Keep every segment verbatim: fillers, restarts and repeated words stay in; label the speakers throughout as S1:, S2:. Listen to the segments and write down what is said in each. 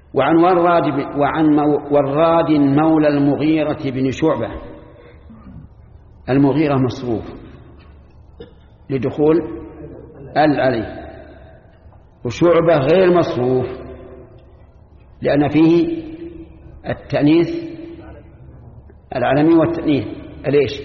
S1: وعن وراد وعن وراد مولى المغيرة بن شعبة. المغيرة مصروف لدخول ال عليه، وشعبة غير مصروف لأن فيه التأنيث العلمي والتأنيث ليش؟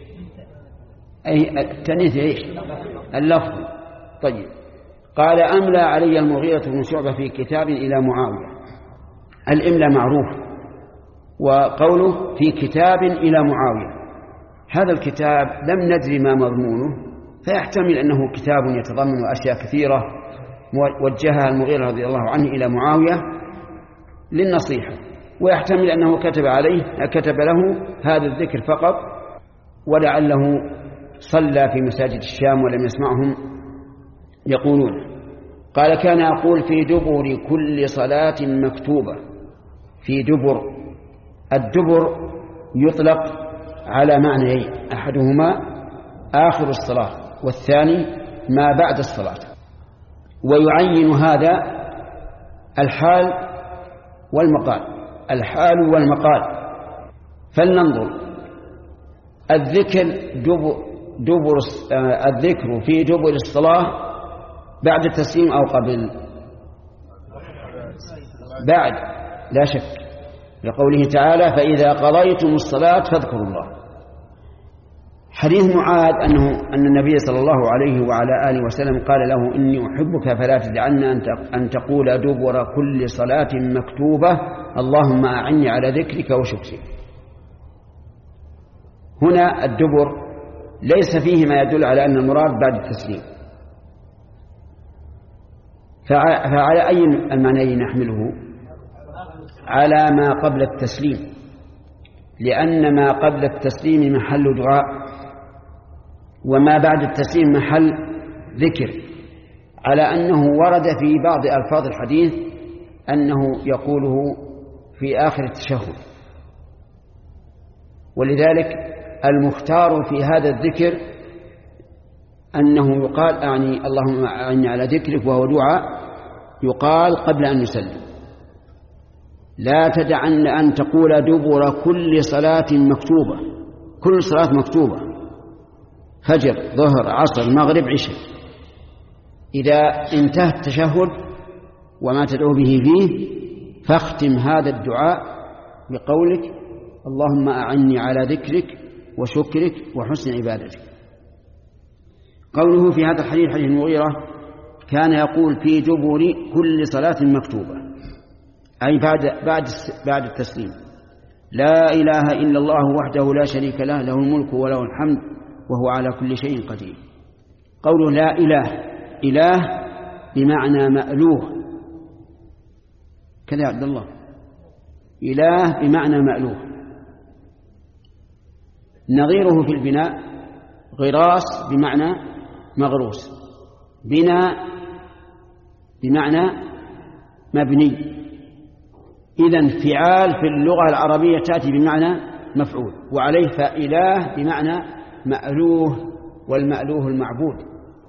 S1: أي التأنيث إيش؟ اللفظ. طيب، قال أملى علي المغيرة بن شعبة في كتاب إلى معاوية. الإملاء معروف، وقوله في كتاب إلى معاوية، هذا الكتاب لم ندري ما مضمونه، فيحتمل أنه كتاب يتضمن أشياء كثيرة وجهها المغيرة رضي الله عنه إلى معاوية للنصيحة، ويحتمل أنه كتب عليه كتب له هذا الذكر فقط، ولعله صلى في مساجد الشام ولم يسمعهم يقولون. قال كان يقول في دبر كل صلاة مكتوبة. في دبر، الدبر يطلق على معنيين، أحدهما آخر الصلاة والثاني ما بعد الصلاة، ويعين هذا الحال والمقال. الحال والمقال، فلننظر. الذكر دبر, دبر الذكر في دبر الصلاة بعد التسليم أو قبل؟ بعد لا شك، لقوله تعالى فإذا قضيتم الصلاة فاذكروا الله. حديث معاذ أنه أن النبي صلى الله عليه وعلى آله وسلم قال له إني أحبك فلا تدعن أن تقول دبر كل صلاة مكتوبة اللهم أعني على ذكرك وشكرك. هنا الدبر ليس فيه ما يدل على أن المراد بعد التسليم، فعلى أي المعنيين نحمله؟ على ما قبل التسليم، لأن ما قبل التسليم محل دعاء، وما بعد التسليم محل ذكر، على أنه ورد في بعض ألفاظ الحديث أنه يقوله في آخر التشهد. ولذلك المختار في هذا الذكر أنه يقال أعني اللهم أعني على ذكرك، وهو دعاء يقال قبل أن يسلم. لا تدعن أن تقول دبر كل صلاة مكتوبة، كل صلاة مكتوبة، فجر ظهر عصر مغرب عشاء، إذا انتهى التشهد وما تدعو به فيه فاختم هذا الدعاء بقولك اللهم أعني على ذكرك وشكرك وحسن عبادتك. قوله في هذا الحديث حديث المغيرة كان يقول في دبر كل صلاة مكتوبة، أي بعد بعد بعد التسليم، لا إله إلا الله وحده لا شريك له له الملك وله الحمد وهو على كل شيء قدير. قوله لا إله، إله بمعنى مألوه، كذا يا عبد الله، إله بمعنى مألوه. نظيره في البناء غراس بمعنى مغروس، بناء بمعنى مبني. إذن فعال في اللغة العربية تأتي بمعنى مفعول، وعليه فإله بمعنى مألوه، والمألوه المعبود.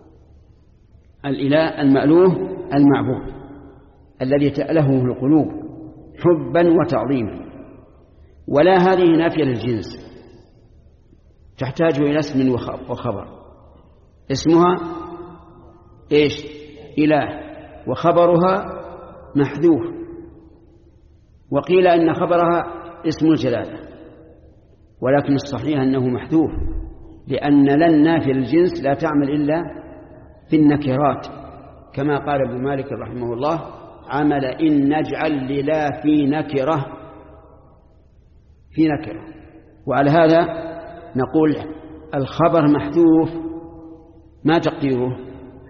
S1: الإله المألوه المعبود الذي تألهه القلوب حبا وتعظيما. ولا هذه نافية للجنس، تحتاج إلى اسم وخبر. اسمها إيش؟ إله، وخبرها محذوف. وقيل إن خبرها اسم الجلالة، ولكن الصحيح أنه محذوف، لأن لن نافية للجنس لا تعمل إلا في النكرات، كما قال ابن مالك رحمه الله عمل إن نجعل للا في نكرة في نكرة. وعلى هذا نقول الخبر محذوف، ما تقديره؟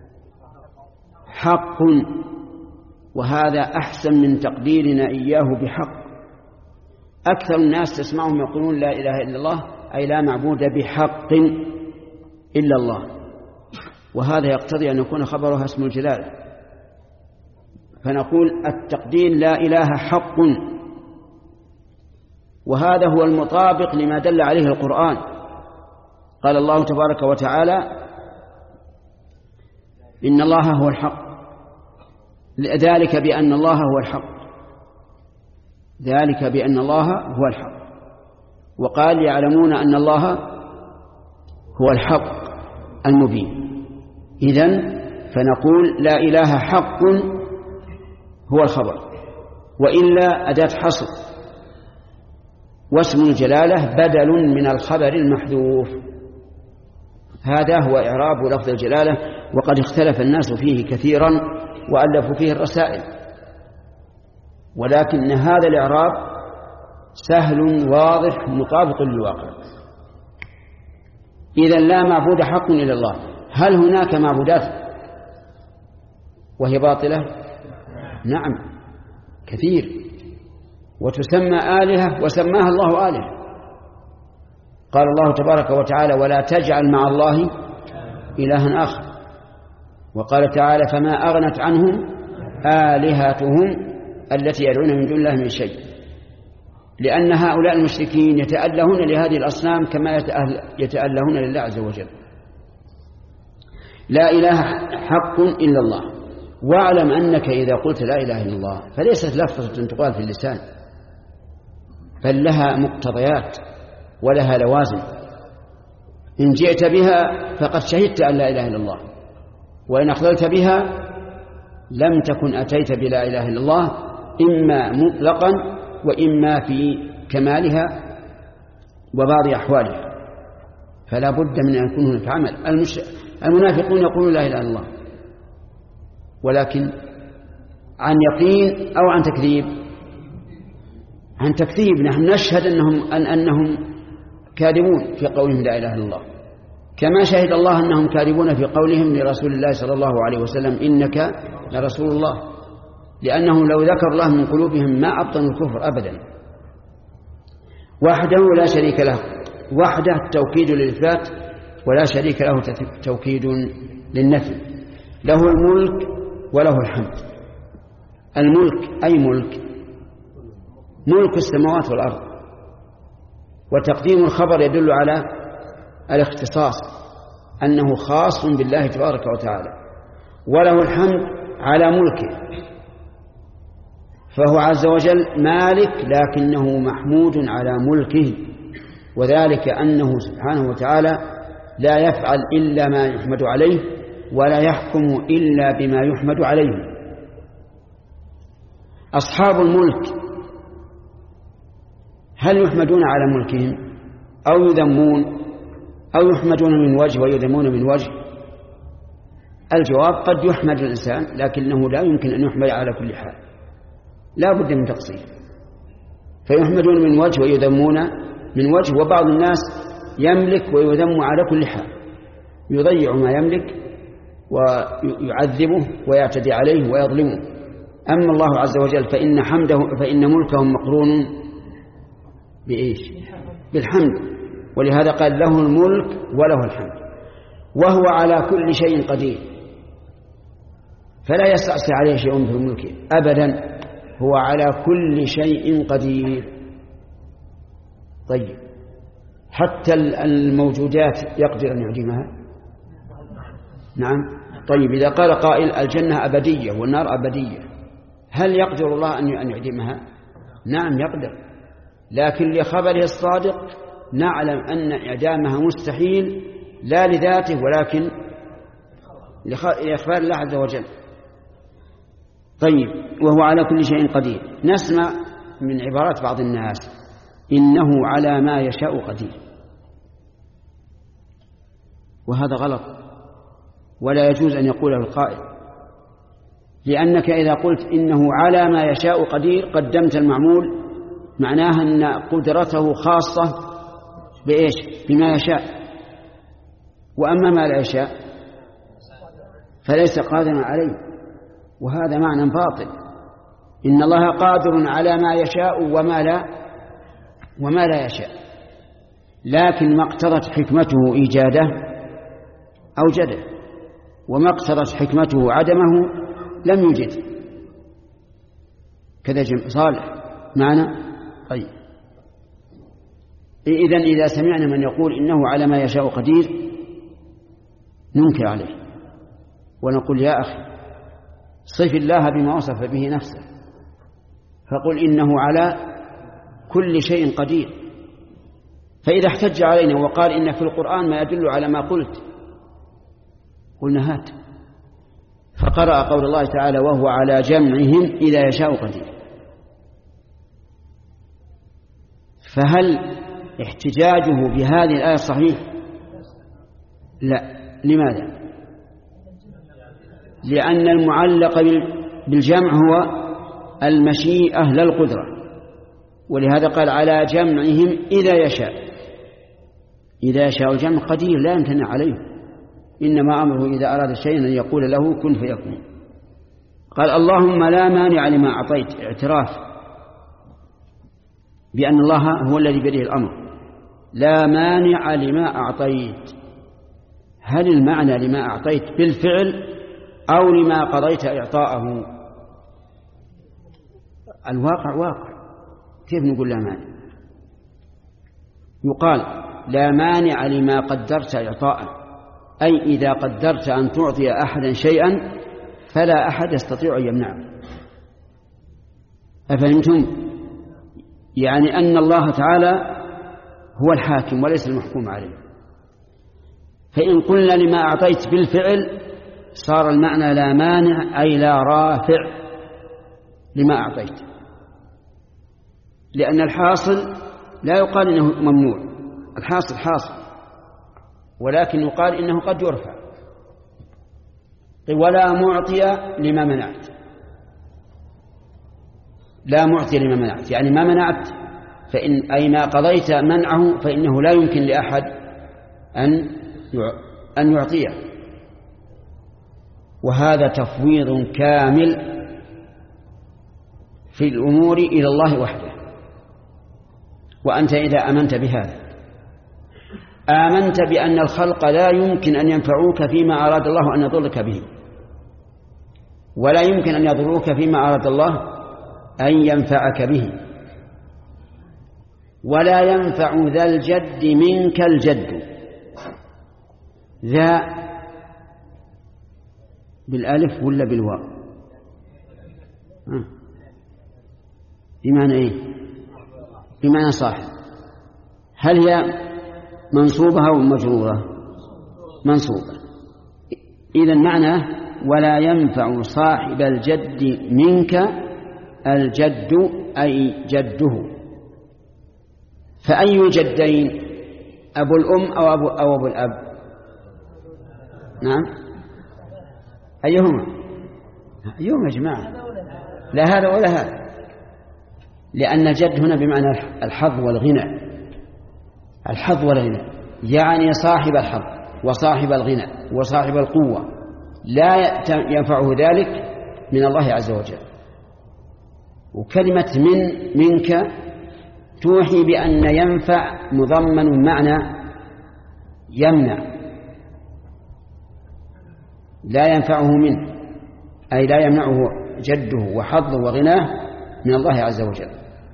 S1: حق، وهذا أحسن من تقديرنا إياه بحق. أكثر الناس تسمعهم يقولون لا إله إلا الله، أي لا معبود بحق إلا الله، وهذا يقتضي أن يكون خبرها اسم الجلالة. فنقول التقدير لا إله حق، وهذا هو المطابق لما دل عليه القرآن. قال الله تبارك وتعالى إن الله هو الحق، ذلك بأن الله هو الحق ذلك بأن الله هو الحق. وقال يعلمون أن الله هو الحق المبين. إذن فنقول لا إله حق هو الخبر، وإلا أداة حصر، واسم الجلالة بدل من الخبر المحذوف. هذا هو إعراب لفظ الجلالة، وقد اختلف الناس فيه كثيرا وألفوا فيه الرسائل، ولكن هذا الإعراب سهل واضح مطابق للواقع. إذن لا معبود حق إلا الله. هل هناك معبودات وهي باطلة؟ نعم كثير، وتسمى آلهة وسماها الله آلهة. قال الله تبارك وتعالى ولا تجعل مع الله إلها آخر. وقال تعالى فما أغنت عنهم آلهتهم التي يدعون من دون الله من شيء، لأن هؤلاء المشركين يتألهون لهذه الأصنام كما يتألهون لله عز وجل. لا إله حق إلا الله. واعلم أنك إذا قلت لا إله إلا الله فليست لفظة تقال في اللسان، بل لها مقتضيات ولها لوازم. إن جئت بها فقد شهدت أن لا إله إلا الله، وإن أخذلت بها لم تكن أتيت بلا إله إلا الله، إما مطلقا وإما في كمالها وبعض أحوالها. فلا بد من أن يكون هناك عمل. المنافقون يقولون لا إله إلا الله، ولكن عن يقين أو عن تكذيب؟ عن تكذيب. نحن نشهد أنهم, أن أنهم كاذبون في قولهم لا إله إلا الله، كما شهد الله أنهم كاذبون في قولهم لرسول الله صلى الله عليه وسلم إنك لرسول الله، لأنهم لو ذكر الله من قلوبهم ما أبطنوا الكفر أبدا. وحده لا شريك له، وحده توكيد للإثبات، ولا شريك له توكيد للنفي. له الملك وله الحمد. الملك أي ملك ملك السماوات والأرض، وتقديم الخبر يدل على الاختصاص، أنه خاص بالله تبارك وتعالى. وله الحمد على ملكه، فهو عز وجل مالك لكنه محمود على ملكه، وذلك أنه سبحانه وتعالى لا يفعل إلا ما يحمد عليه، ولا يحكم إلا بما يحمد عليه. أصحاب الملك هل يحمدون على ملكهم أو يذمون أو يحمدون من وجه ويذمون من وجه؟ الجواب قد يحمد الإنسان، لكنه لا يمكن أن يحمد على كل حال، لا بد من تقصير. فيحمدون من وجه ويذمون من وجه. وبعض الناس يملك ويذم على كل حال، يضيع ما يملك ويعذبه ويعتدي عليه ويظلمه. أما الله عز وجل فإن حمده فإن ملكه مقرون بإيش؟ بالحمد. ولهذا قال له الملك وله الحمد، وهو على كل شيء قدير، فلا يستعصي عليه شيء في ملكه أبدا، هو على كل شيء قدير. طيب حتى الموجودات يقدر أن يعدمها؟ نعم. طيب إذا قال قائل الجنة أبدية والنار أبدية، هل يقدر الله أن يعدمها؟ نعم يقدر، لكن لخبره الصادق نعلم أن إعدامها مستحيل، لا لذاته ولكن لإخبار الله عز وجل. طيب وهو على كل شيء قدير. نسمع من عبارات بعض الناس إنه على ما يشاء قدير، وهذا غلط، ولا يجوز أن يقوله القائل، لأنك إذا قلت إنه على ما يشاء قدير قدمت المعمول، معناها أن قدرته خاصة بإيش؟ بما يشاء، وأما ما لا يشاء فليس قادرا عليه، وهذا معنى باطل. إن الله قادر على ما يشاء وما لا وما لا يشاء، لكن ما اقتضت حكمته إيجاده أوجده، وما اقتضت حكمته عدمه لم يوجد. كذا صالح معنا. طيب إذن إذا سمعنا من يقول إنه على ما يشاء قدير ننكر عليه ونقول يا أخي صف الله بما وصف به نفسه، فقل إنه على كل شيء قدير. فإذا احتج علينا وقال إن في القرآن ما يدل على ما قلت قلنا هات. فقرأ قول الله تعالى وهو على جمعهم إذا يشاء قدير. فهل احتجاجه بهذه الآية صحيح؟ لا. لماذا؟ لأن المعلق بالجمع هو المشيئة لا القدرة، ولهذا قال على جمعهم إذا يشاء. إذا يشاء الجمع قدير لا يمتنع عليه، إنما أمره إذا أراد شيئا أن يقول له كن فيكون. قال اللهم لا مانع لما أعطيت، اعتراف بأن الله هو الذي بيده الأمر. لا مانع لما أعطيت، هل المعنى لما أعطيت بالفعل أو لما قضيت إعطاءه؟ الواقع واقع، كيف نقول لا مانع؟ يقال لا مانع لما قدرت إعطاءه، أي إذا قدرت أن تعطي أحدا شيئا فلا أحد يستطيع أن يمنعه. أفهمتم؟ يعني أن الله تعالى هو الحاكم وليس المحكوم عليه. فإن قلنا لما أعطيت بالفعل صار المعنى لا مانع، أي لا رافع لما أعطيت، لأن الحاصل لا يقال إنه ممنوع، الحاصل حاصل، ولكن يقال إنه قد يرفع. ولا معطي لما منعت، لا معطي لما منعت يعني ما منعت، فإن أي ما قضيت منعه فإنه لا يمكن لأحد أن أن يعطيه. وهذا تفويض كامل في الأمور إلى الله وحده. وأنت إذا آمنت بهذا آمنت بأن الخلق لا يمكن أن ينفعوك فيما أراد الله أن يضرك به، ولا يمكن أن يضروك فيما أراد الله أن ينفعك به. ولا ينفع ذا الجد منك الجد، ذا بالألف ولا بالواو؟ بمعنى إيه؟ بمعنى صاحب. هل هي منصوبة أو مجرورة؟ منصوبة. إذن معنى ولا ينفع صاحب الجد منك الجد أي جده. فأي الجدين؟ أبو الأم أو أبو, أو أبو الأب؟ نعم، أيهما؟ أيهما يا جماعة؟ لا هذا ولا هذا، لأن الجد هنا بمعنى الحظ والغنى. الحظ والغنى يعني صاحب الحظ وصاحب الغنى وصاحب القوة، لا ينفعه ذلك من الله عز وجل. وكلمة من منك توحي بأن ينفع مضمن معنى يمنع، لا ينفعه منه أي لا يمنعه جده وحظه وغناه من الله عز وجل.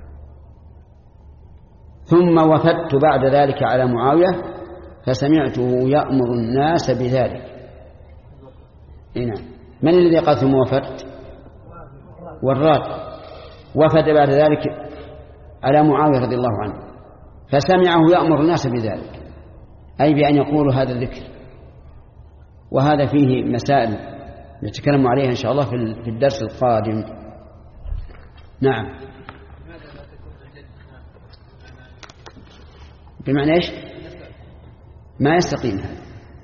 S1: ثم وفدت بعد ذلك على معاوية فسمعته يأمر الناس بذلك. هنا من الذي قال ثم وفدت؟ والراد. وفد بعد ذلك على معاوية رضي الله عنه فسمعه يأمر الناس بذلك، أي بأن يقولوا هذا الذكر. وهذا فيه مسائل نتكلم عليها إن شاء الله في الدرس القادم. نعم. بمعنى إيش؟ ما يستقيم هذا،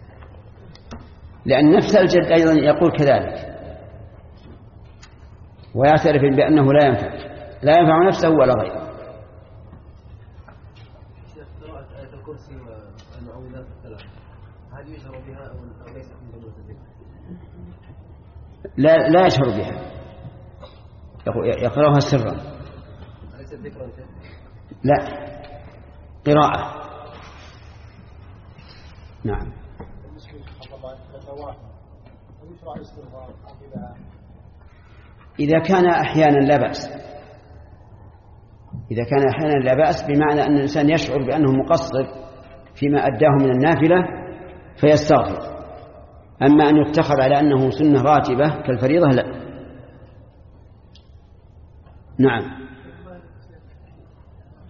S1: لأن نفس الجد أيضا يقول كذلك ويعترف بأنه لا ينفع لا ينفع نفسه ولا غيره. لا لا يشعر بها، يقرأها سرا. لا، قراءة. نعم. إذا كان أحيانا لا بأس، إذا كان أحيانا لا بأس بمعنى أن الإنسان يشعر بأنه مقصر فيما أداه من النافلة فيستغفر. أما أن يتخذ على أنه سنة راتبة كالفريضة لا. نعم.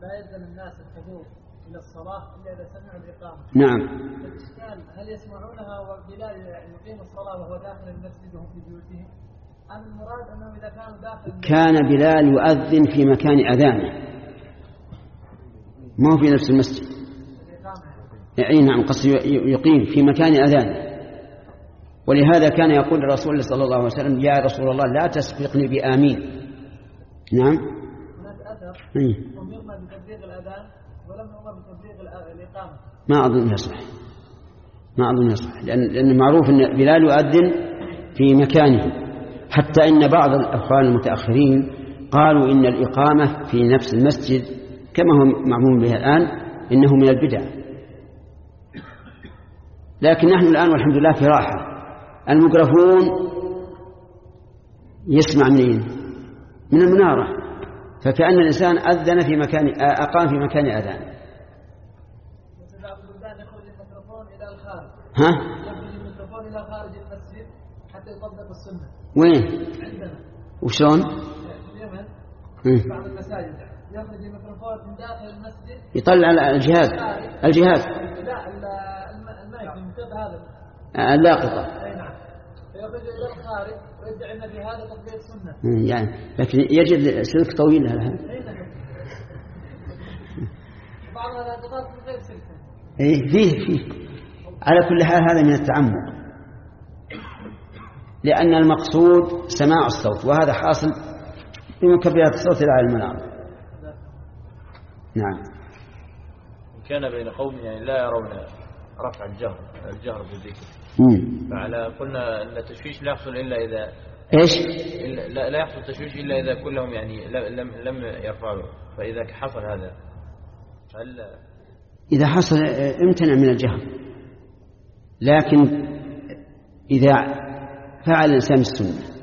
S2: لا يلزم الناس الحضور إلى الصلاة إلا إذا سمعوا الإقامة.
S1: نعم.
S2: الإشكال هل يسمعونها وبلال يقيم الصلاة وهو داخل المسجد وهم في بيوتهم؟ أم المراد أنهم إذا كانوا داخل المسجد
S1: كان بلال يؤذن في مكان أذانه ما هو في نفس المسجد. أي نعم، قصد يقيم في مكان أذانه. ولهذا كان يقول الرسول صلى الله عليه وسلم يا رسول الله لا تسبقني بآمين. نعم.
S2: هناك أثر هم يؤمر بتبليغ الأذان ولم يؤمر بتبليغ الإقامة.
S1: ما أظن يصح، ما أظن يصح، لأن لأن معروف أن بلال يؤذن في مكانه. حتى إن بعض الأخوان المتأخرين قالوا إن الإقامة في نفس المسجد كما هو معمول به الآن إنه من البدع. لكن نحن الآن والحمد لله في راحة، الميكروفون يسمع منين؟ من المنارة، فكأن الإنسان أذن في مكان أقام في مكان أذان. ها؟
S2: يخرج الميكروفون إلى خارج المسجد حتى يطبق السنة.
S1: وين؟
S2: عندنا.
S1: وشلون؟
S2: في اليمن بعض المساجد يخرج الميكروفون من داخل المسجد
S1: يطلع الجهاز الجهاز
S2: لا المايك المنطقة هذا
S1: اللاقطة.
S2: أي نعم، فيخرج إلى الخارج ويدعي أن في هذا تطبيق سنة.
S1: يعني لكن يجد سلك طويل لها.
S2: بعض الأدوات من غير سلك.
S1: إيه فيه فيه. على كل حال هذا من التعمق، لأن المقصود سماع الصوت، وهذا حاصل بمكبرات الصوت إلى المنار. نعم.
S3: كان بين قوم يعني لا يرون رفع الجهر الجهر بالذكر، فعلى قلنا أن التشويش لا يحصل إلا إذا
S1: إيش؟
S3: إلا لا, لا يحصل التشويش إلا إذا كلهم يعني لم لم يرفعوا، فإذا حصل هذا هل
S1: إذا حصل امتنع من الجهر. لكن إذا فعل الإنسان السنة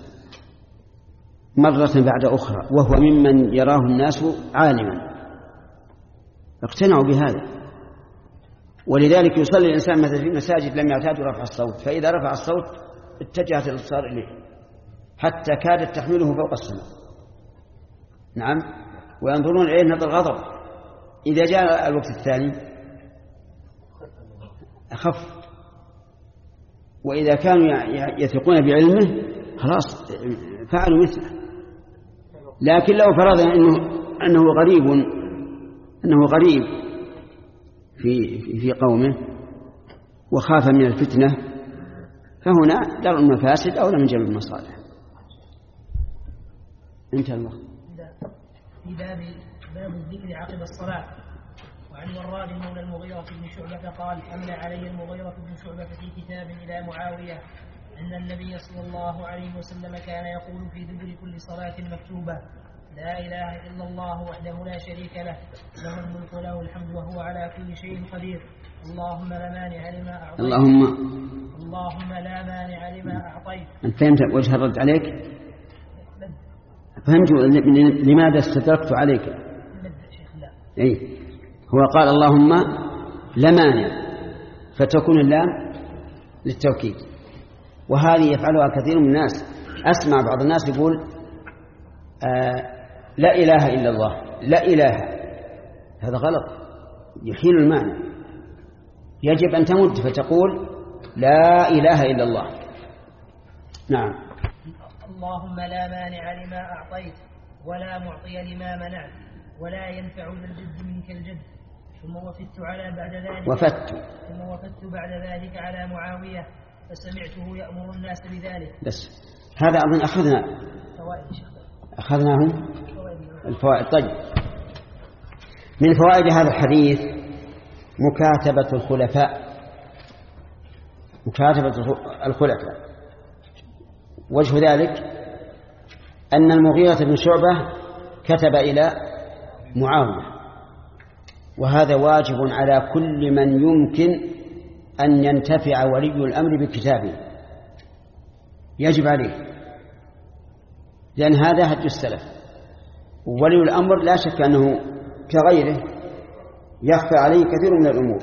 S1: مرة بعد أخرى وهو ممن يراه الناس عالما اقتنعوا بهذا. ولذلك يصلي الإنسان مثلا في مساجد لم يعتادوا رفع الصوت، فإذا رفع الصوت اتجهت الأبصار إليه حتى كادت تحمله فوق السماء. نعم. وينظرون إليه نظر غضب. إذا جاء الوقت الثاني أخف، وإذا كانوا يثقون بعلمه خلاص فعلوا مثله. لكن لو فرضنا أنه أنه غريب أنه غريب في في قومه وخاف من الفتنة، فهنا درء المفاسد أولى من جلب المصالح. انتهى الوقت.
S2: في باب باب الذكر عقب الصلاة. وعن وراد مولى المغيرة بن شعبة قال أملى علي المغيرة بن شعبة في كتاب إلى معاوية أن النبي صلى الله عليه وسلم كان يقول في دبر كل صلاة مكتوبة لا إله إلا الله وحده لا شريك له له الملك وله الحمد وهو على كل شيء قدير اللهم لا مانع لما أعطيت
S1: اللهم
S2: اللهم لا مانع لما أعطيت.
S1: أنت فهمت وجه الرد عليك؟ فهمت لماذا استدركت عليك؟ أي هو قال اللهم لا مانع، فتكون اللام للتوكيد، وهذه يفعلها كثير من الناس. أسمع بعض الناس يقول آه لا إله إلا الله، لا إله، هذا غلط يحيل المعنى. يجب أن تمد فتقول لا إله إلا الله. نعم.
S2: اللهم لا مانع لما أعطيت ولا معطي لما منعت ولا ينفع ذا الجد منك الجد. ثم وفدت على بعد ذلك
S1: وفدت
S2: ثم وفدت بعد ذلك على معاوية فسمعته يأمر الناس بذلك.
S1: بس هذا أظن أخذنا أخذناه الفوائد. طيب، من فوائد هذا الحديث مكاتبة الخلفاء مكاتبة الخلفاء وجه ذلك أن المغيرة بن شعبة كتب إلى معاوية، وهذا واجب على كل من يمكن أن ينتفع ولي الأمر بكتابه، يجب عليه، لأن هذا هدي السلف. وولي الأمر لا شك أنه كغيره يخفى عليه كثير من الأمور.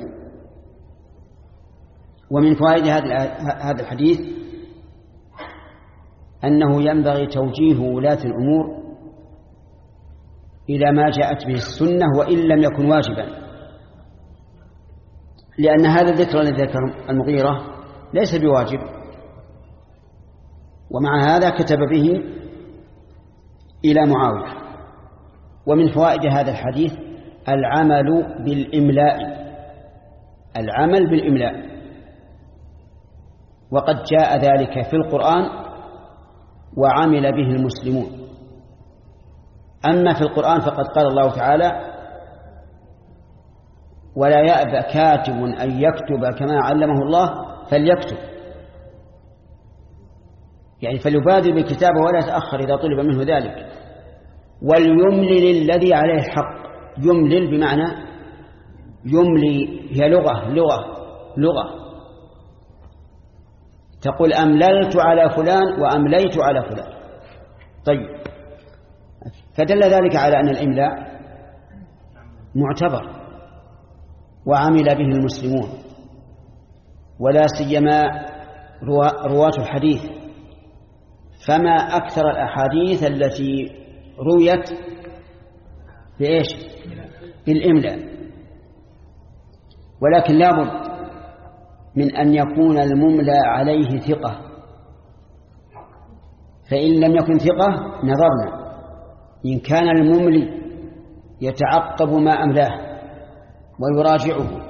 S1: ومن فوائد هذا الحديث أنه ينبغي توجيه ولاة الأمور إلى ما جاءت به السنة وإن لم يكن واجبا، لأن هذا الذكر الذي ذكر المغيرة ليس بواجب، ومع هذا كتب به إلى معاوية. ومن فوائد هذا الحديث العمل بالإملاء، العمل بالإملاء، وقد جاء ذلك في القرآن وعمل به المسلمون. أما في القرآن فقد قال الله تعالى: ولا يأبى كاتب أن يكتب كما علمه الله فليكتب، يعني فليبادر بالكتابة ولا يتأخر إذا طلب منه ذلك. وليملل الذي عليه الحق، يملل بمعنى يملي، هي لغة لغة لغة تقول أمللت على فلان وأمليت على فلان. طيب، فدل ذلك على أن الإملاء معتبر وعمل به المسلمون، ولا سيما رواة الحديث. فما أكثر الأحاديث التي رويت بإيش؟ بالإملاء. ولكن لا بد من أن يكون المملى عليه ثقة، فإن لم يكن ثقة نظرنا. إن كان المملي يتعقب ما أملاه ويراجعه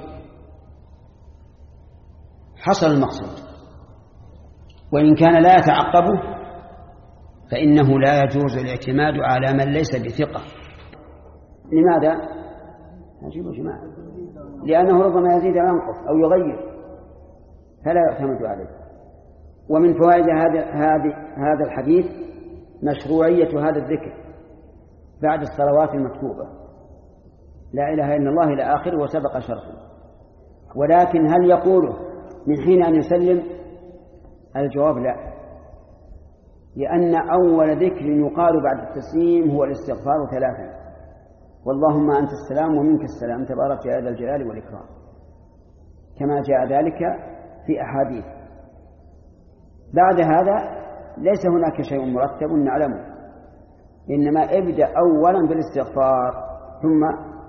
S1: حصل المقصود، وإن كان لا يتعقبه فإنه لا يجوز الاعتماد على من ليس بثقة. لماذا؟ أجيبوا جماعة، لأنه ربما يزيد أو ينقص أو يغير فلا يعتمد عليه. ومن فوائد هذا الحديث مشروعية هذا الذكر بعد الصلوات المكتوبة، لا إله إلا الله إلى آخره وسبق شرحه. ولكن هل يقوله من حين أن يسلم؟ الجواب لا، لأن أول ذكر يقال بعد التسليم هو الاستغفار ثلاثا: واللهم أنت السلام ومنك السلام تبارك يا ذا الجلال والإكرام، كما جاء ذلك في أحاديث. بعد هذا ليس هناك شيء مرتب نعلمه، إنما ابدأ أولا بالاستغفار ثم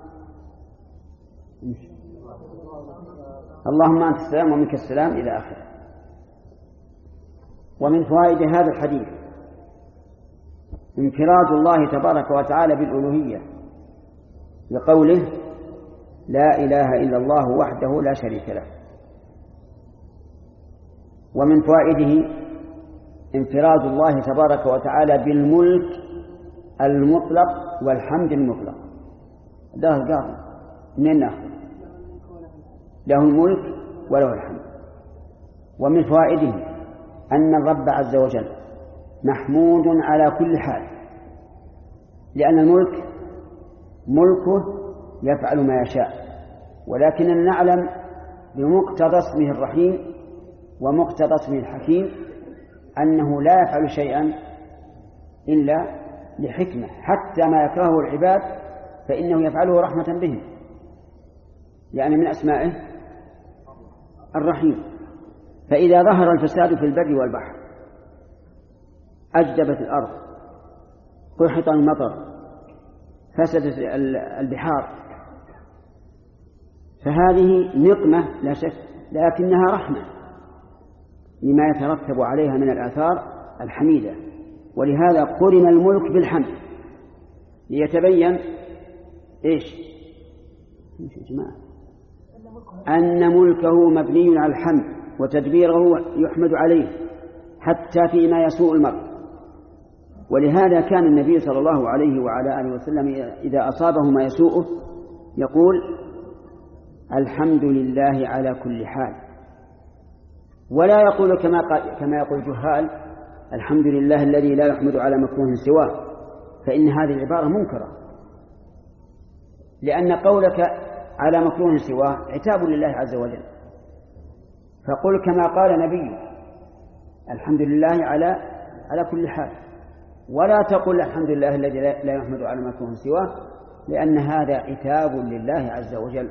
S1: اللهم أنت السلام ومنك السلام إلى آخره. ومن فوائد هذا الحديث انفراد الله تبارك وتعالى بالألوهية لقوله: لا إله إلا الله وحده لا شريك له. ومن فوائده انفراد الله تبارك وتعالى بالملك المطلق والحمد المطلق. ده القاضي من ناخذ له الملك وله الحمد. ومن فوائده أن الرب عز وجل محمود على كل حال، لأن الملك ملكه يفعل ما يشاء، ولكننا نعلم بمقتضى اسمه الرحيم ومقتضى اسمه الحكيم أنه لا يفعل شيئا إلا لحكمة، حتى ما يكرهه العباد فإنه يفعله رحمة بهم، يعني من أسمائه الرحيم. فإذا ظهر الفساد في البر والبحر، أجدبت الأرض، قحط المطر، فسدت البحار، فهذه نقمة لا شك، لكنها رحمة لما يترتب عليها من الآثار الحميدة. ولهذا قرن الملك بالحمد ليتبين إيش يا جماعة أن ملكه مبني على الحمد وتدبيره يحمد عليه حتى فيما يسوء المرء. ولهذا كان النبي صلى الله عليه وعلى آله وسلم إذا أصابه ما يسوءه يقول: الحمد لله على كل حال، ولا يقول كما كما يقول الجهال: الحمد لله الذي لا يحمد على مكروه سواه، فإن هذه العبارة منكرة، لأن قولك على مكروه سواه عتاب لله عز وجل. فقل كما قال نبي: الحمد لله على على كل حال، ولا تقل الحمد لله الذي لا يحمد على مكروه سواه، لأن هذا عتاب لله عز وجل.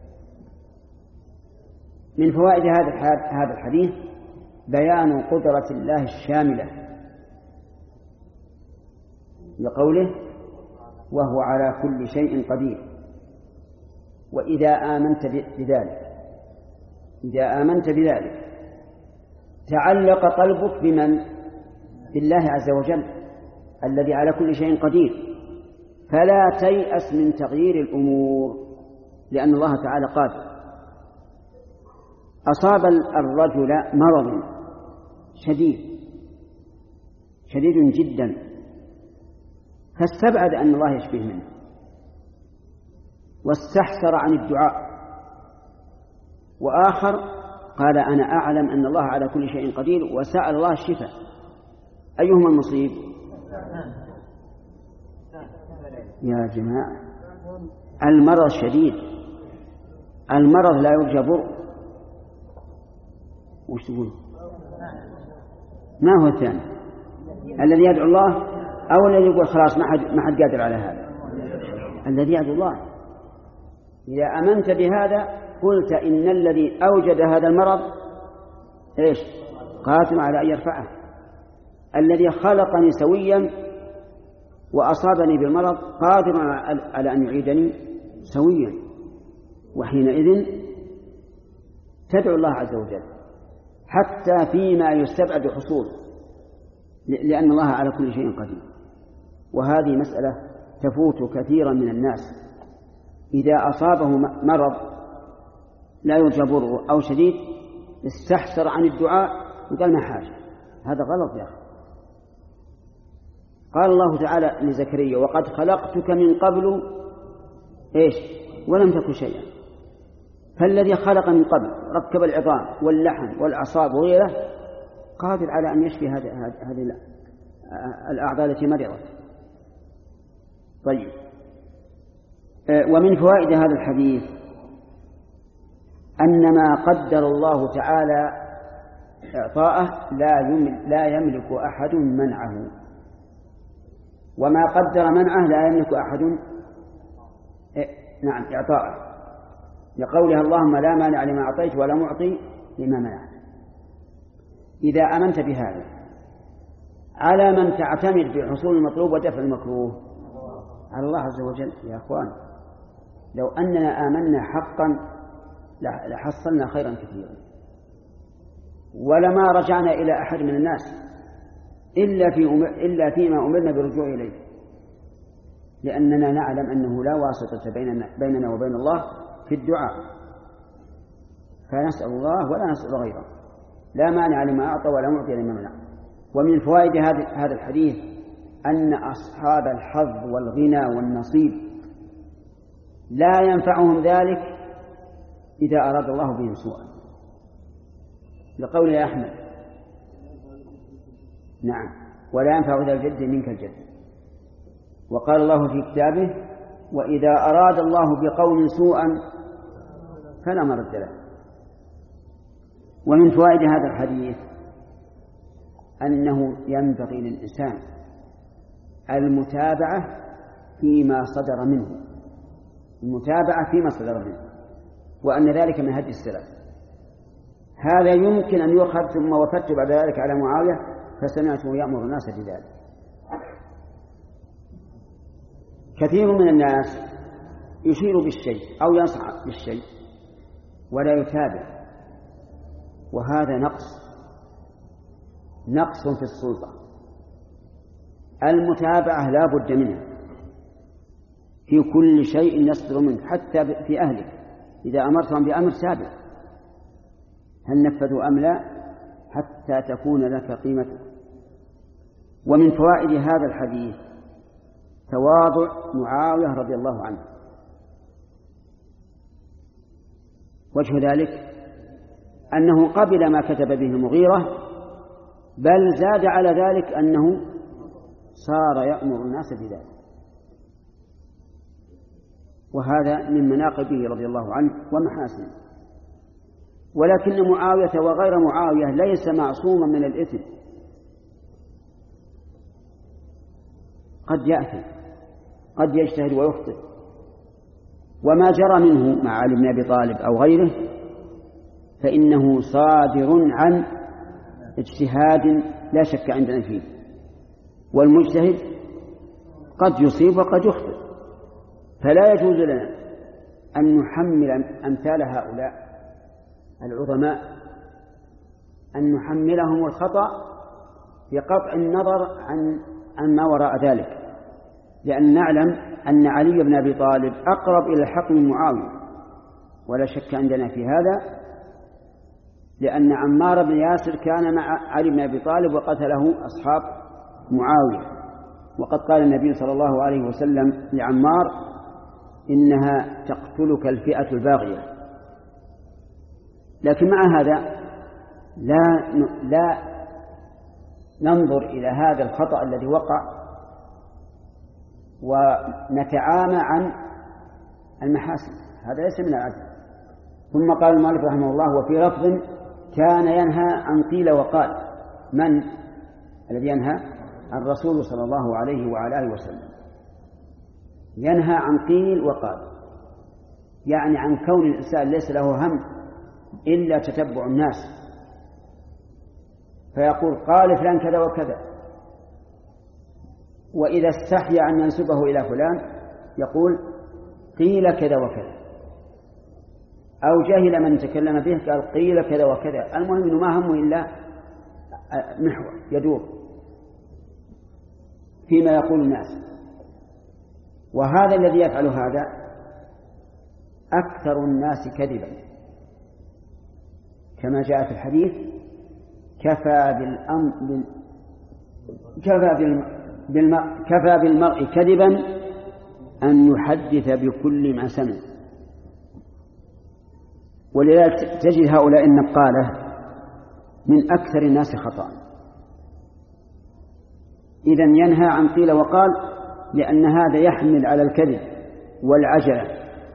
S1: من فوائد هذا الحديث بيان قدرة الله الشاملة لقوله: وهو على كل شيء قدير. وإذا آمنت بذلك إذا آمنت بذلك تعلق قلبك بمن؟ بالله عز وجل الذي على كل شيء قدير، فلا تيأس من تغيير الأمور، لأن الله تعالى قادر. أصاب الرجل مرض شديد شديد جدا، فاستبعد أن الله يشفيه منه، واستحسر عن الدعاء. وآخر قال أنا أعلم أن الله على كل شيء قدير وسأل الله الشفاء. أيهما المصيب؟ يا جماعة المرض شديد، المرض لا يرجى بر. وش تقول؟ ما هو الثاني؟ الذي يدعو الله أو الذي يقول خلاص ما حد ما حد قادر على هذا؟ الذي يدعو الله. إذا آمنت بهذا قلت إن الذي أوجد هذا المرض إيش؟ قادر على أن يرفعه. الذي خلقني سويا وأصابني بالمرض قادر على أن يعيدني سويا. وحينئذ تدعو الله عز وجل حتى فيما يستبعد حصول، لأن الله على كل شيء قدير. وهذه مسألة تفوت كثيرا من الناس، إذا أصابه مرض لا يرجى بره أو شديد استحسر عن الدعاء وقال ما حاجة. هذا غلط يا أخي. قال الله تعالى لزكريا وقد خلقتك من قبل إيش ولم تكن شيئا. فالذي خلق من قبل ركب العظام واللحم والأعصاب وغيره قادر على أن يشفي هذه الأعضاء التي مرضت. طيب، ومن فوائد هذا الحديث أن ما قدر الله تعالى إعطاءه لا يملك أحد منعه، وما قدر منعه لا يملك أحد نعم إعطاءه، لقولها اللهم لا مانع لما أعطيت ولا معطي لما منعت. إذا آمنت بهذا على من تعتمد بحصول المطلوب ودفع المكروه؟ على الله عز وجل. يا أخوان لو أننا آمنا حقا لحصلنا خيرا كثيرا، ولما رجعنا إلى أحد من الناس إلا, في أمر إلا فيما أمرنا بالرجوع إليه، لأننا نعلم أنه لا واسطة بيننا, بيننا وبين الله في الدعاء، فنسأل الله ولا نسأل غيره. لا مانع لما أعطى ولا معطي لما منع. ومن فوائد هذا الحديث أن أصحاب الحظ والغنى والنصيب لا ينفعهم ذلك إذا أراد الله بهم سوءا، لقول يا أحمد نعم ولا ينفع ذا الجد منك الجد. وقال الله في كتابه وإذا أراد الله بقوم سوءا فلا مرد له. ومن فوائد هذا الحديث أنه ينبغي للإنسان المتابعة فيما صدر منه المتابعة فيما صدر منه وأن ذلك من هدي السلف. هذا يمكن أن يؤخذ. ثم وفدت بعد ذلك على معاوية فسمعته يأمر الناس بذلك. كثير من الناس يشير بالشيء أو ينصح بالشيء ولا يتابع، وهذا نقص نقص في السلطة. المتابعة لا بد منها في كل شيء يصدر منك، حتى في أهلك إذا أمرتهم بأمر تابع هل نفذوا أم لا حتى تكون لك قيمته. ومن فوائد هذا الحديث تواضع معاوية رضي الله عنه. وجه ذلك أنه قبل ما كتب به المغيرة، بل زاد على ذلك أنه صار يأمر الناس بذلك، وهذا من مناقبه رضي الله عنه ومحاسنه. ولكن معاوية وغير معاوية ليس معصوما من الإثم، قد يأثم قد يجتهد ويخطئ. وما جرى منه مع علي بن أبي طالب أو غيره فإنه صادر عن اجتهاد لا شك عندنا فيه، والمجتهد قد يصيب وقد يخطئ. فلا يجوز لنا أن نحمل أمثال هؤلاء العظماء أن نحملهم الخطأ بقطع النظر عن عن ما وراء ذلك، لأن نعلم أن علي بن أبي طالب أقرب إلى الحق من معاوية، ولا شك عندنا في هذا، لأن عمار بن ياسر كان مع علي بن أبي طالب وقتله أصحاب معاوية، وقد قال النبي صلى الله عليه وسلم لعمار: إنها تقتلك الفئة الباغية. لكن مع هذا لا لا ننظر إلى هذا الخطأ الذي وقع ونتعامى عن المحاسن، هذا ليس من العدل. ثم قال المؤلف رحمه الله: وفي لفظ كان ينهى عن قيل وقال. من الذي ينهى؟ الرسول صلى الله عليه وعلى آله وسلم ينهى عن قيل وقال، يعني عن كون الإنسان ليس له هم إلا تتبع الناس، فيقول قال فلان كذا وكذا، وإذا استحيا أن ينسبه إلى فلان يقول قيل كذا وكذا، أو جهل من تكلم به قال قيل كذا وكذا. المهم إنه ما همه إلا محور يدور فيما يقول الناس. وهذا الذي يفعل هذا أكثر الناس كذبا، كما جاء في الحديث: كفى بالأمر كفى بالمرء كفى بالمرء كذبا أن يحدث بكل ما سمع. ولذلك تجد هؤلاء النقالة من أكثر الناس خطأ. إذن ينهى عن قيل وقال، لأن هذا يحمل على الكذب والعجلة،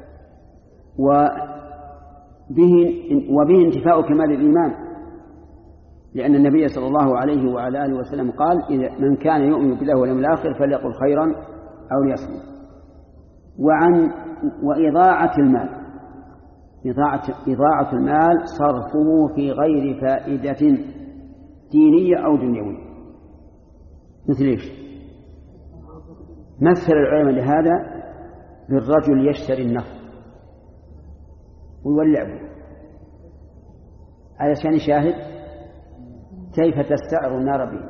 S1: وبه, وبه انتفاء كمال الإيمان، لأن النبي صلى الله عليه وعلى آله وسلم قال: إذا من كان يؤمن بالله واليوم الآخر فليقل خيرا أو ليصمت. وعن وإضاعة المال، إضاعة, إضاعة المال صرفه في غير فائدة دينية أو دنيوية. مثل إيش؟ مثل العلماء لهذا بالرجل يشتري النفط ويولعه علشان يشاهد كيف تستعر النار به.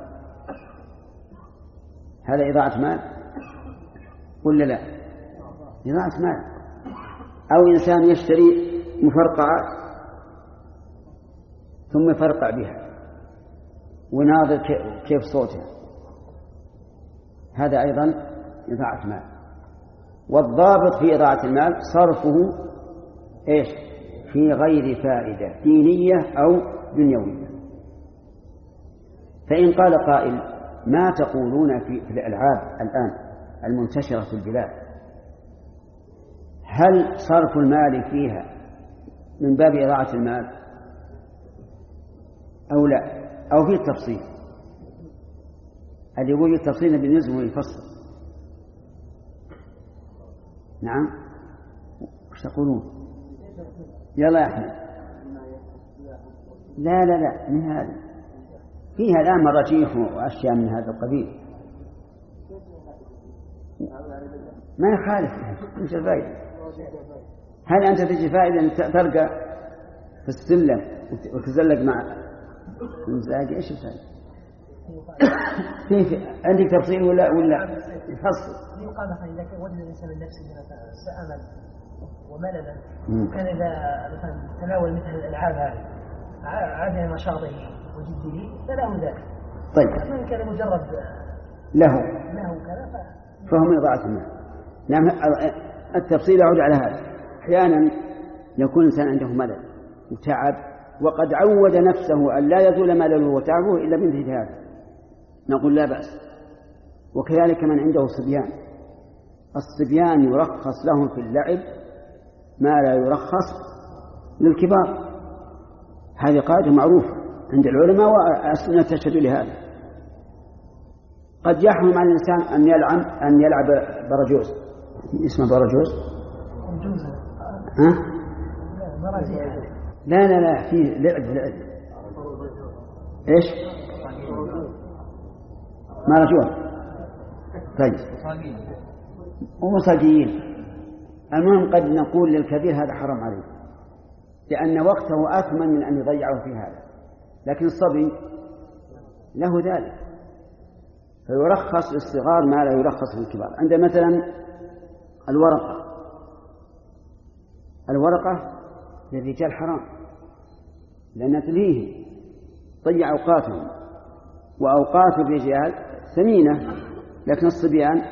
S1: هذا إضاعة مال ولا لا؟ إضاعة مال. أو إنسان يشتري مفرقعات ثم يفرقع بها وناظر كيف صوتها، هذا أيضا إضاعة مال. والضابط في إضاعة المال صرفه إيش؟ في غير فائدة دينية أو دنيوية. فإن قال قائل: ما تقولون في الألعاب الآن المنتشرة في البلاد، هل صرف المال فيها من باب إضاعة المال أو لا؟ أو في التفصيل؟ اللي يقول التفصيل بالنسبة ويفصل. نعم، وش تقولون؟ يلا يا أحمد. لا لا لا من هذا، فيها الآن مراجيح وأشياء من هذا القبيل، ما يخالف. مش الفائدة؟ هل أنت تجي فائدة ترقى في السلم وتزلق مع المزاج؟ إيش الفائدة؟ كيف عندك تفصيل ولا ولا يفصل؟
S2: يقال مثلا إذا كان وجد الإنسان من نفسه سأما ومللا، كان إذا مثلا تناول مثل الألعاب هذه عاد نشاطه وجده فله ذلك.
S1: طيب،
S2: من كان مجرد
S1: له
S2: له كذا
S1: فهم إضاعة المال. نعم، التفصيل يعود على هذا. أحيانا يكون الإنسان عنده ملل وتعب وقد عود نفسه أن لا يزول ملله وتعبه إلا بمثل هذا، نقول لا بأس. وكذلك من عنده صبيان، الصبيان يرخص لهم في اللعب ما لا يرخص للكبار، هذه قاعدة معروفة عند العلماء والسنة تشهد لهذا. قد يحرم على الإنسان أن يلعب أن يلعب برجوز، اسمه برجوز؟ ها؟ لا لا لا في لعب لعب إيش؟ مارجوح. طيب ومصديين. المهم قد نقول للكبير هذا حرام عليه لأن وقته أثمن من أن يضيعه في هذا، لكن الصبي له ذلك فيرخص للصغار ما لا يرخص للكبار. عند مثلا الورقة الورقة للرجال حرام لأنها تلهيهم، تضيع أوقاتهم، وأوقات الرجال ثمينة، لكن الصبيان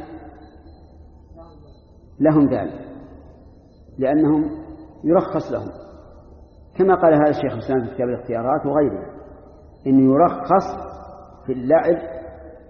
S1: لهم ذلك لأنهم يرخص لهم، كما قال هذا الشيخ الإسلام في كتاب الاختيارات وغيره إنه يرخص في اللعب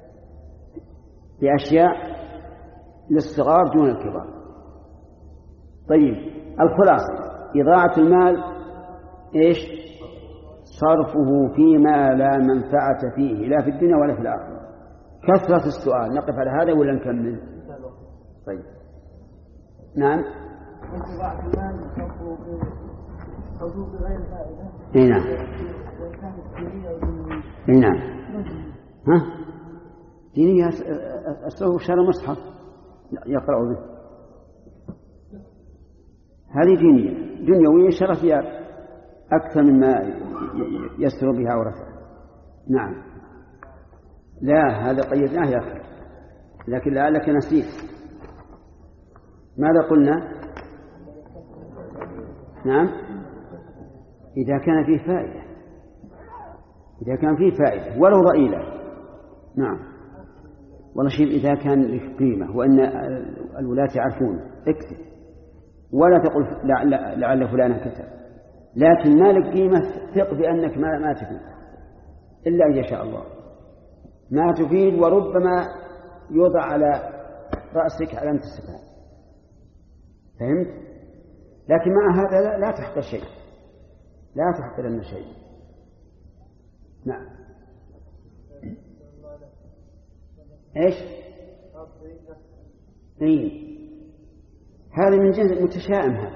S1: بأشياء للصغار دون الكبار. طيب الخلاصة إضاعة المال إيش؟ صرفه فيما لا منفعة فيه لا في الدنيا ولا في الآخرة. كثرة السؤال، نقف على هذا ولا نكمل؟ طيب نعم.
S4: إضاعة المال صرفه في حدود غير فائدة.
S1: إيه نعم. إيه نعم. ها؟ دينية أسره شارع مصحف يقرأ به، هذه دينية دنيوية شرع فيها أكثر مما يستر بها عورته. نعم. لا هذا قيدناه يا أخي، لكن لعلك نسيت. ماذا قلنا؟ نعم إذا كان فيه فائدة، إذا كان فيه فائدة ولو ضئيلة. نعم. والله شيء إذا كان له قيمة وأن الولاة يعرفونه اكتب، ولا تقول لعل فلانا كتب، لكن ما لك قيمة ثق بأنك ما, ما تفيد إلا إن شاء الله، ما تفيد وربما يوضع على رأسك علامة السفهاء. فهمت؟ لكن مع هذا لا, لا تحقر شيء، لا تحقر لنا شيء. نعم. ايش؟ اي هذا من جنس متشائم، هذا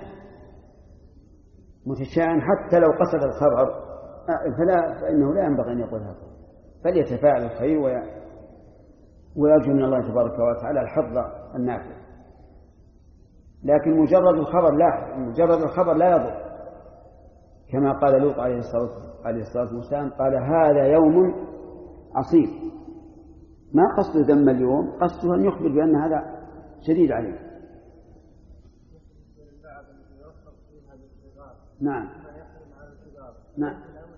S1: متشائم حتى لو قصد الخبر فلا فإنه لا ينبغي أن يقول هذا، فليتفاعل الخير ويرجو من الله تبارك وتعالى الحظ النافع. لكن مجرد الخبر لا مجرد الخبر لا يضر، كما قال لوط عليه الصلاة والسلام قال هذا يوم عصيب، ما قصده ذم اليوم، قصده أن يخبر بأن هذا شديد عليه. نعم نعم.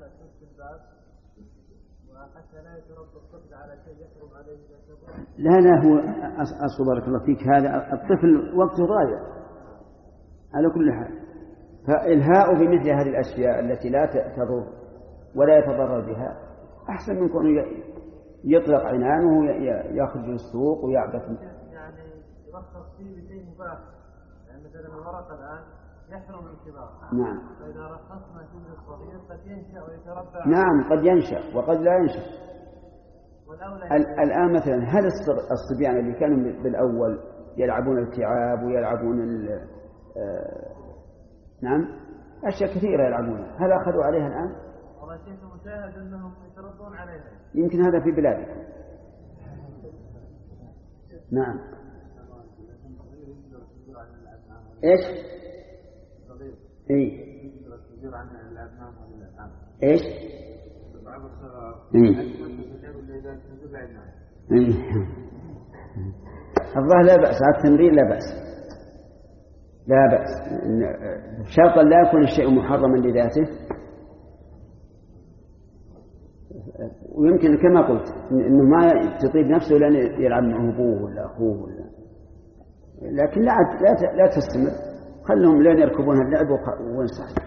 S1: لا لا هو أصل بارك الله فيك، هذا الطفل وقته ضايع على كل حال، فالهاء بمثل هذه الأشياء التي لا تضر ولا يتضرر بها أحسن من كونه يطلق عنانه ويأخذ للسوق ويعبث.
S4: يعني يرخص فيه بشيء مباح، يعني مثلا الورق الآن يحرم الكبار.
S1: نعم.
S4: فإذا رخصنا فيه الصغير قد ينشأ ويتربى.
S1: نعم قد ينشأ وقد لا ينشأ. الآن مثلا هل الصبيان اللي كانوا بالأول يلعبون التعاب ويلعبون آه نعم أشياء كثيرة يلعبونها، هل أخذوا عليها الآن؟
S4: والله شيخ مشاهد أنهم يتربون عليها.
S1: يمكن هذا في بلادكم. نعم. إيش؟ إيه. إيش؟ إيه. الظاهر لا بأس، على التمرين لا بأس، لا بأس، شرطا لا يكون الشيء محرما لذاته، ويمكن كما قلت إنه ما تطيب نفسه لأن يلعب معه أبوه ولا أخوه ولا، لكن لا لا تستمر، خلهم لين يركبون اللعب وينصح.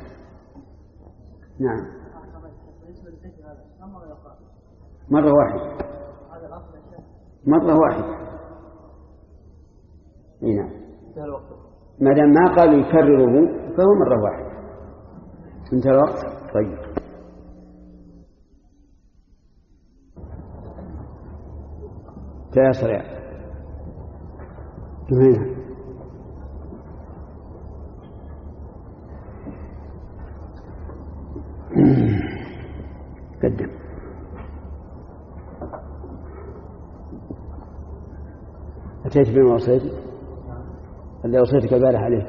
S1: نعم. مرة واحدة. مرة واحدة. نعم. ما دام ما قالوا يكرره فهو مرة واحدة. انتهى الوقت. طيب. تيسر يا جميل. قدم. أتيت بما وصيتك اللي وصيتك البارح عليه.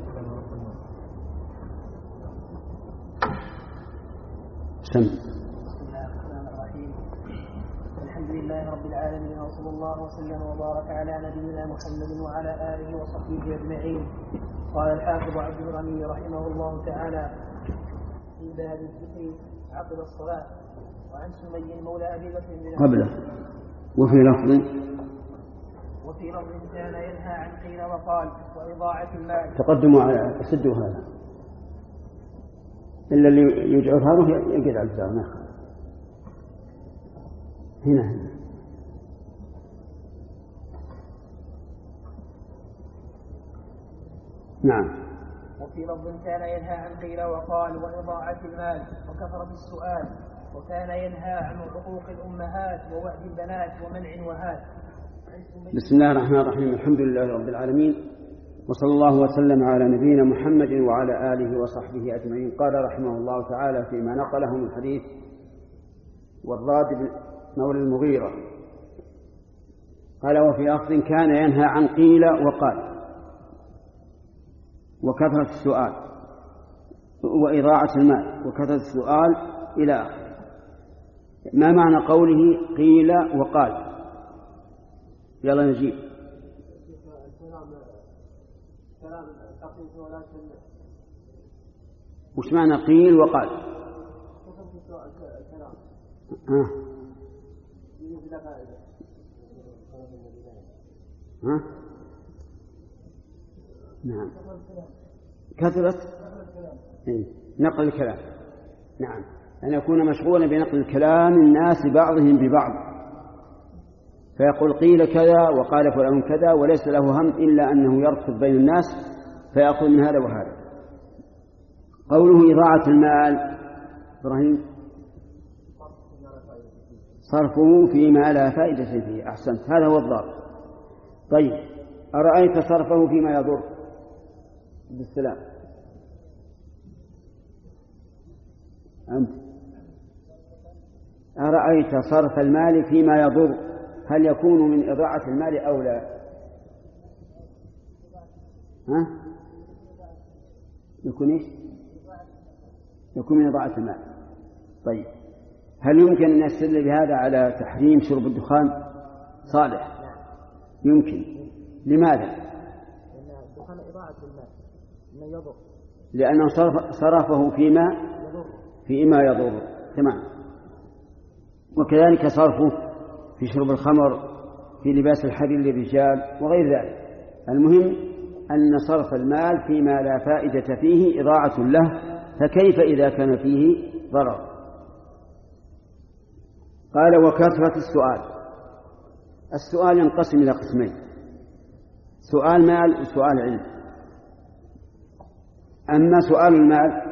S1: سم.
S2: بسم الله الرحمن الرحيم. الحمد لله رب العالمين وصلى الله وسلم وبارك على نبينا محمد وعلى آله وصحبه أجمعين. قال الحافظ عبد الغني رحمه الله تعالى في باب الذكر عقب الصلاة. وعن سمي مولى أبي بكر
S1: قبله. وفي لفظ
S2: وفي لفظ كان ينهى عن قيل وقال وإضاعة المال.
S1: تقدموا على تسدوا هذا إلا اللي يجعل هذا يقعد على الجدار ما يخالف. هنا هنا نعم.
S2: وفي لفظ كان ينهى عن قيل وقال وإضاعة المال وكثرة السؤال. وكان ينهى عن حقوق الأمهات ووعد البنات ومنع وهات.
S1: بسم الله الرحمن الرحيم. الحمد لله رب العالمين وصلى الله وسلم على نبينا محمد وعلى آله وصحبه أجمعين. قال رحمه الله تعالى فيما نقله من حديث والراد مولى المغيرة قال وفي لفظ كان ينهى عن قيل وقال وكثرة السؤال وإضاعة المال وكثرة السؤال إلى آخره. ما معنى قوله قيل وقال؟ يلا نجيب. وش معنى قيل وقال؟ ها؟ ها؟ نعم كثرة نقل الكلام. نعم أن يكون مشغولا بنقل الكلام الناس بعضهم ببعض فيقول قيل كذا وقال فلان كذا وليس له هم إلا أنه يركض بين الناس فيأخذ من هذا وهذا. قوله إضاعة المال إبراهيم صرفه فيما لا فائدة فيه. أحسنت هذا هو الضابط. طيب أرأيت صرفه فيما يضر؟ بالسلام أنت أرأيت صرف المال فيما يضر هل يكون من إضاعة المال أو لا؟ ها؟ يكون إيش؟ يكون من إضاعة المال. طيب هل يمكن أن نستدل بهذا على تحريم شرب الدخان؟ صالح يمكن. لماذا؟
S2: لأن الدخان إضاعة المال ما يضر
S1: لأنه صرف صرفه فيما فيما يضر. تمام. وكذلك صرفه في شرب الخمر في لباس الحرير للرجال وغير ذلك. المهم أن صرف المال فيما لا فائدة فيه إضاعة له فكيف إذا كان فيه ضرر؟ قال وكثرة السؤال. السؤال ينقسم إلى قسمين سؤال مال وسؤال علم. أما سؤال المال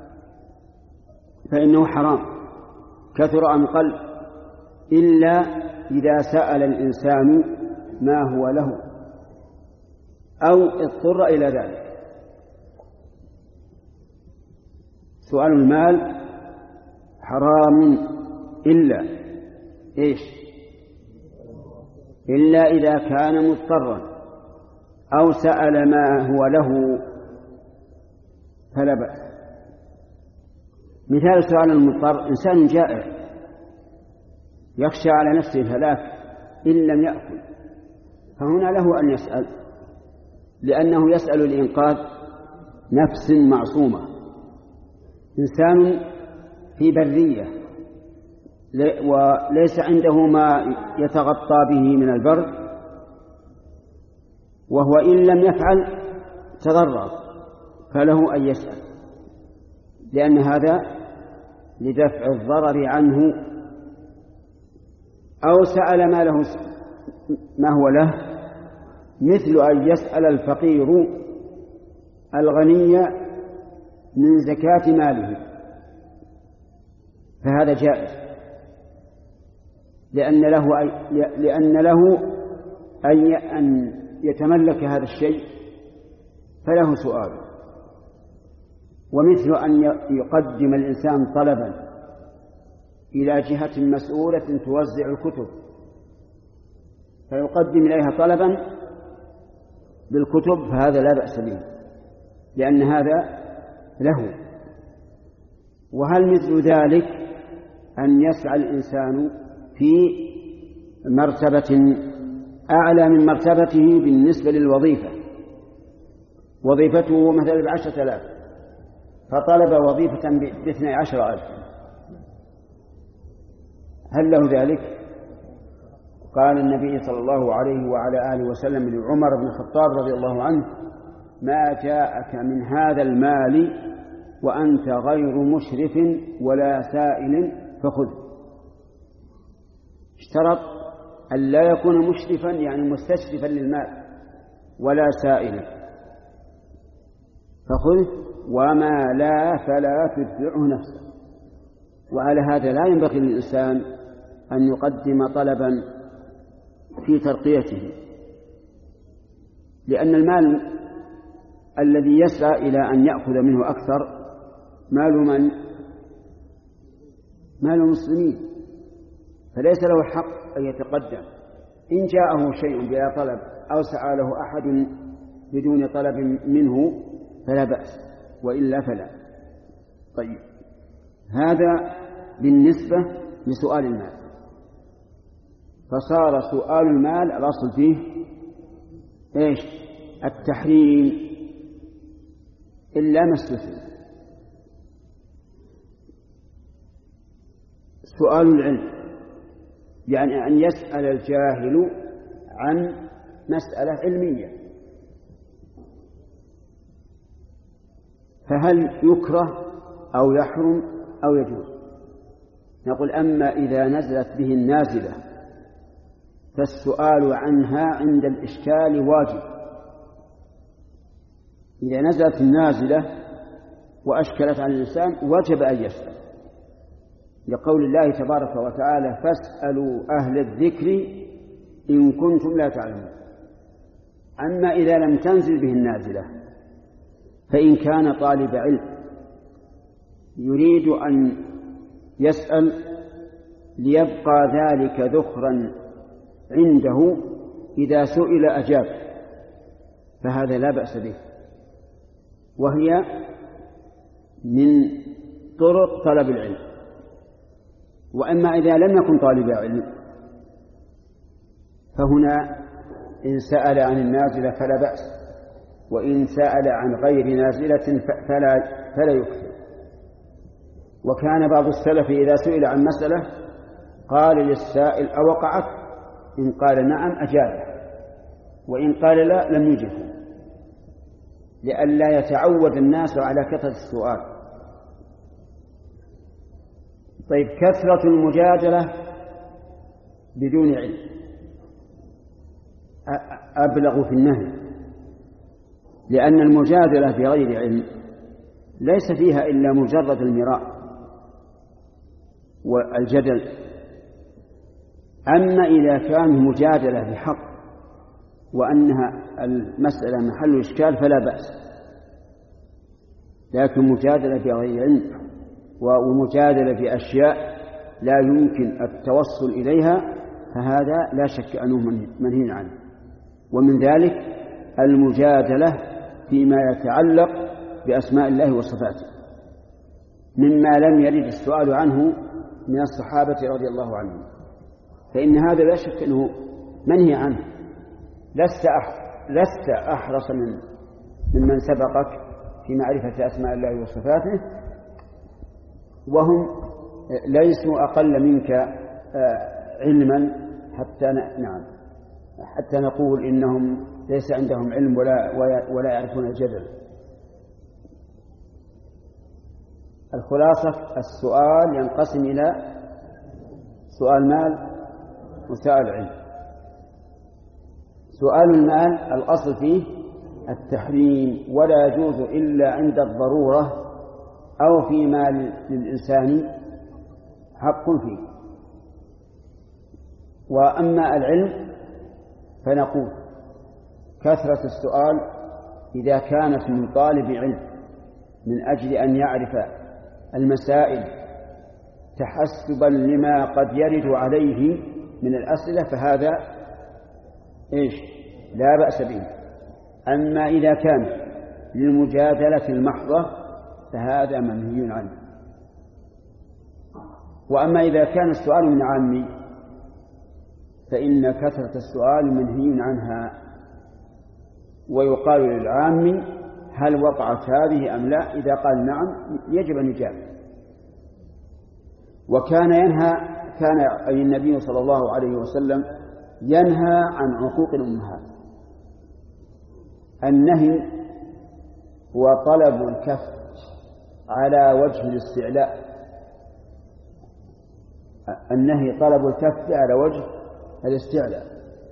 S1: فإنه حرام كثر أم قل إلا إذا سأل الإنسان ما هو له أو اضطر إلى ذلك. سؤال المال حرام إلا إيش؟ إلا إذا كان مضطرا أو سأل ما هو له فلا بأس. مثال سؤال المضطر إنسان جائع يخشى على نفسه الهلاك إن لم يأكل فهنا له أن يسأل لأنه يسأل لإنقاذ نفس معصومة. إنسان في برية وليس عنده ما يتغطى به من البرد وهو إن لم يفعل تضرر فله أن يسأل لأن هذا لدفع الضرر عنه. أو سأل ما له ما هو له مثل أن يسأل الفقير الغني من زكاة ماله فهذا جائز لأن له لأن له أن يتملك هذا الشيء فله سؤال. ومثل أن يقدم الإنسان طلبا إلى جهة مسؤولة توزع الكتب فيقدم إليها طلبا بالكتب فهذا لا بأس به، لأن هذا له. وهل مثل ذلك أن يسعى الإنسان في مرتبة أعلى من مرتبته بالنسبة للوظيفة، وظيفته مثلا بعشرة آلاف فطلب وظيفة باثني عشر ألف، هل له ذلك؟ قال النبي صلى الله عليه وعلى آله وسلم لعمر بن الخطاب رضي الله عنه: ما جاءك من هذا المال وأنت غير مشرف ولا سائل فخذ. اشترط أن لا يكون مشرفا يعني مستشرفا للمال ولا سائلا، فخذ وما لا فلا تتبعه نفسه. وعلى هذا لا ينبغي للإنسان أن يقدم طلبا في ترقيته، لأن المال الذي يسعى إلى أن يأخذ منه أكثر مال من؟ مال المسلمين، فليس له حق أن يتقدم. إن جاءه شيء بلا طلب أو سعى له أحد بدون طلب منه فلا بأس، وإلا فلا. طيب، هذا بالنسبة لسؤال المال. فصار سؤال المال الأصل فيه إيش؟ التحريم إلا ما استثنى. سؤال العلم يعني أن يسأل الجاهل عن مسألة علمية، فهل يكره أو يحرم أو يجوز؟ نقول: أما إذا نزلت به النازلة فالسؤال عنها عند الإشكال واجب. إذا نزلت النازلة وأشكلت على الإنسان وجب أن يسأل، لقول الله تبارك وتعالى: فاسألوا أهل الذكر إن كنتم لا تعلمون. أما إذا لم تنزل به النازلة فإن كان طالب علم يريد أن يسأل ليبقى ذلك ذخرا عنده، إذا سئل أجاب، فهذا لا بأس به، وهي من طرق طلب العلم. وأما إذا لم يكن طالب علم فهنا إن سأل عن النازلة فلا بأس، وإن سأل عن غير نازلة فلا, فلا يكثر. وكان بعض السلف إذا سئل عن مسألة قال للسائل: أوقعت؟ إن قال نعم أجابه، وإن قال لا لم يجبه، لئلا يتعود الناس على كثرة السؤال. طيب، كثرة المجادلة بدون علم أبلغ في النهي، لأن المجادلة بغير علم ليس فيها إلا مجرد المراء والجدل. أما إذا كان مجادلة بحق وأنها المسألة محل إشكال فلا بأس، لكن مجادلة بغير علم ومجادلة بأشياء لا يمكن التوصل إليها فهذا لا شك أنه منهي عنه. ومن ذلك المجادلة فيما يتعلق بأسماء الله وصفاته، مما لم يرد السؤال عنه من الصحابة رضي الله عنهم، فإن هذا لا شك أنه منهي عنه. لست لست أحرص من ممن سبقك في معرفة أسماء الله وصفاته، وهم ليسوا أقل منك علما حتى نعم حتى نقول إنهم ليس عندهم علم ولا ولا يعرفون الجدل. الخلاصة: السؤال ينقسم إلى سؤال مال وسؤال علم. سؤال المال الأصل فيه التحريم، ولا يجوز إلا عند الضرورة أو فيما للإنسان حق فيه. وأما العلم فنقول كثرة السؤال إذا كانت من طالب علم من أجل أن يعرف المسائل تحسبا لما قد يرد عليه من الأسئلة فهذا إيش لا بأس به. أما إذا كان للمجادلة المحضة فهذا منهي عنه. وأما إذا كان السؤال من عامي فإن كثرة السؤال منهي عنها، ويقال للعام هل وقعت هذه أم لا؟ إذا قال نعم يجب أن يجاب. وكان ينهى كان أي النبي صلى الله عليه وسلم ينهى عن عقوق الأمهات. النهي هو طلب الكف على وجه الاستعلاء. النهي طلب الكف على وجه الاستعلاء.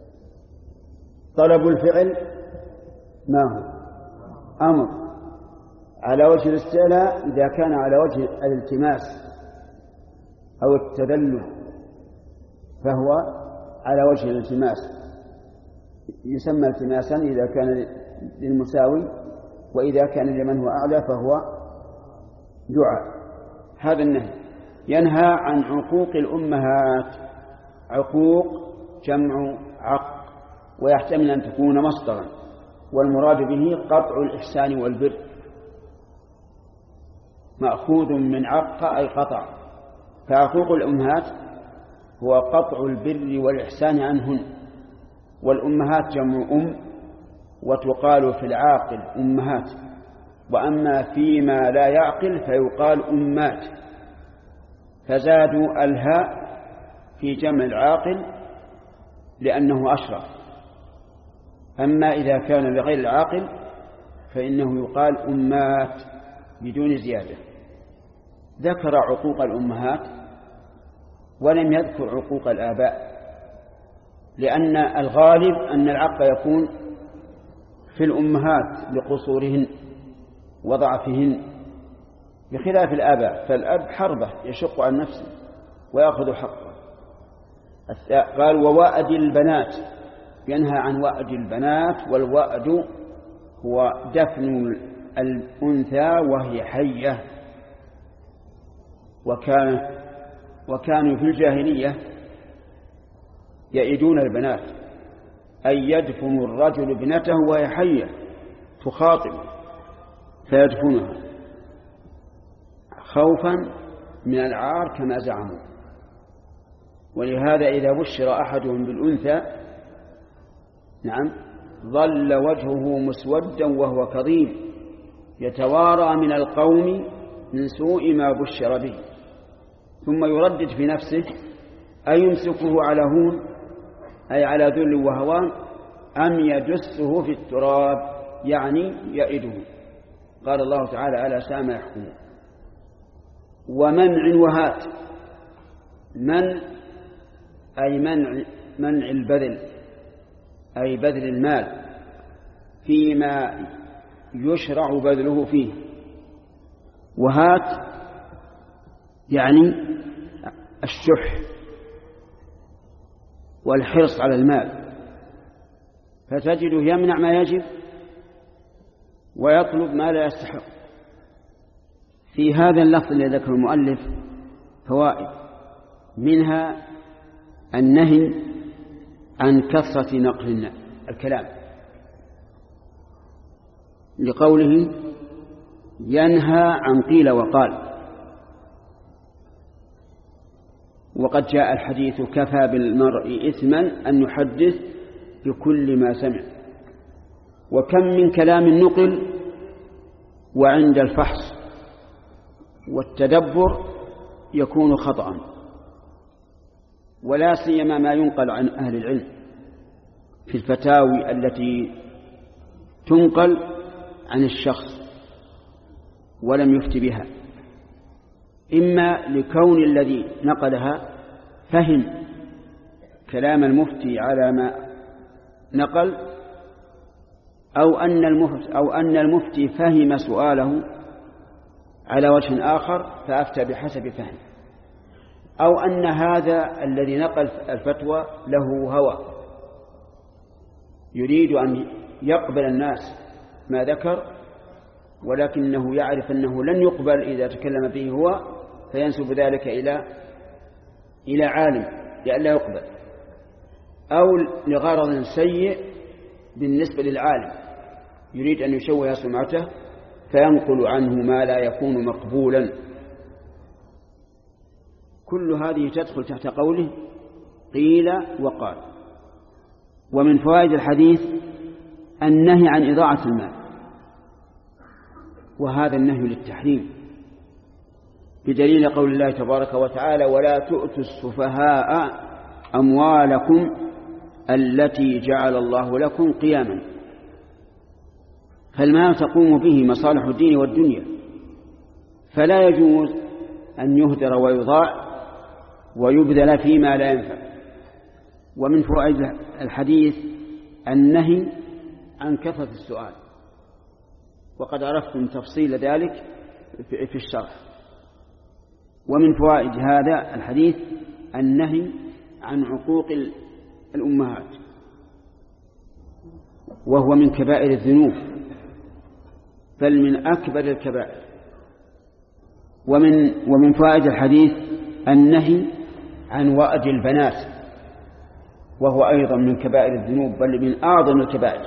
S1: طلب الفعل ما هو أمر على وجه الاستعلاء إذا كان على وجه الالتماس أو التذلل فهو على وجه الالتماس، يسمى التماسا إذا كان للمساوي، وإذا كان لمن هو أعلى فهو دعاء. هذا النهي ينهى عن عقوق الأمهات. عقوق جمع عق، ويحتمل أن تكون مصدرا، والمراد به قطع الإحسان والبر، مأخوذ من عق أي قطع. فعقوق الأمهات هو قطع البر والإحسان عنهن، والأمهات جمع أم، وتقال في العاقل أمهات، وأما فيما لا يعقل فيقال أمات، فزادوا الهاء في جمع العاقل لأنه أشرف. أما إذا كان لغير العاقل فإنه يقال أمات بدون زيادة. ذكر عقوق الأمهات ولم يذكر عقوق الآباء، لأن الغالب أن العق يكون في الأمهات لقصورهن وضعفهن، بخلاف الآباء، فالأب حربة يشق عن نفسه ويأخذ حقه. قال ووأد البنات، ينهى عن وأد البنات، والوأد هو دفن الأنثى وهي حية. وكان وكانوا في الجاهلية يئدون البنات، أي يدفن الرجل ابنته وهي حية تخاطب فيدفنها خوفا من العار كما زعموا. ولهذا إذا بشر أحدهم بالأنثى نعم ظل وجهه مسودا وهو كظيم يتوارى من القوم من سوء ما بشر به، ثم يردد في نفسه أيمسكه على هون أي على ذل وهوان أم يدسه في التراب يعني يئده. قال الله تعالى ألا ساء ما يحكمون. ومنع وهات، من أي منع منع البذل أي بذل المال فيما يشرع بذله فيه. وهات يعني الشح والحرص على المال، فتجده يمنع ما يجب ويطلب ما لا يستحق. في هذا اللفظ الذي ذكره المؤلف فوائد، منها النهي عن كثرة نقل الكلام، لقوله ينهى عن قيل وقال. وقد جاء الحديث كفى بالمرء إثما أن يحدث بكل ما سمع. وكم من كلام نقل وعند الفحص والتدبر يكون خطأ، ولا سيما ما ينقل عن أهل العلم في الفتاوي التي تنقل عن الشخص ولم يفت بها، إما لكون الذي نقلها فهم كلام المفتي على ما نقل، أو أن المفتي, أو أن المفتي فهم سؤاله على وجه آخر فأفتى بحسب فهم، أو أن هذا الذي نقل الفتوى له هوى يريد أن يقبل الناس ما ذكر، ولكنه يعرف أنه لن يقبل إذا تكلم به هو، فينسب ذلك إلى إلى عالم لئلا يقبل، أو لغرض سيء بالنسبة للعالم يريد أن يشوه سمعته فينقل عنه ما لا يكون مقبولا. كل هذه تدخل تحت قوله قيل وقال. ومن فوائد الحديث النهي عن إضاعة المال، وهذا النهي للتحريم بدليل قول الله تبارك وتعالى ولا تؤتوا السفهاء أموالكم التي جعل الله لكم قياما. فالمال تقوم به مصالح الدين والدنيا، فلا يجوز أن يهدر ويضاع ويبذل فيما لا ينفع. ومن فوائد الحديث النهي عن كثرة السؤال، وقد عرفتم تفصيل ذلك في الشرح. ومن فوائد هذا الحديث النهي عن عقوق الأمهات، وهو من كبائر الذنوب بل من أكبر الكبائر. ومن ومن فوائد الحديث النهي عن وأد البنات، وهو أيضا من كبائر الذنوب بل من أعظم الكبائر،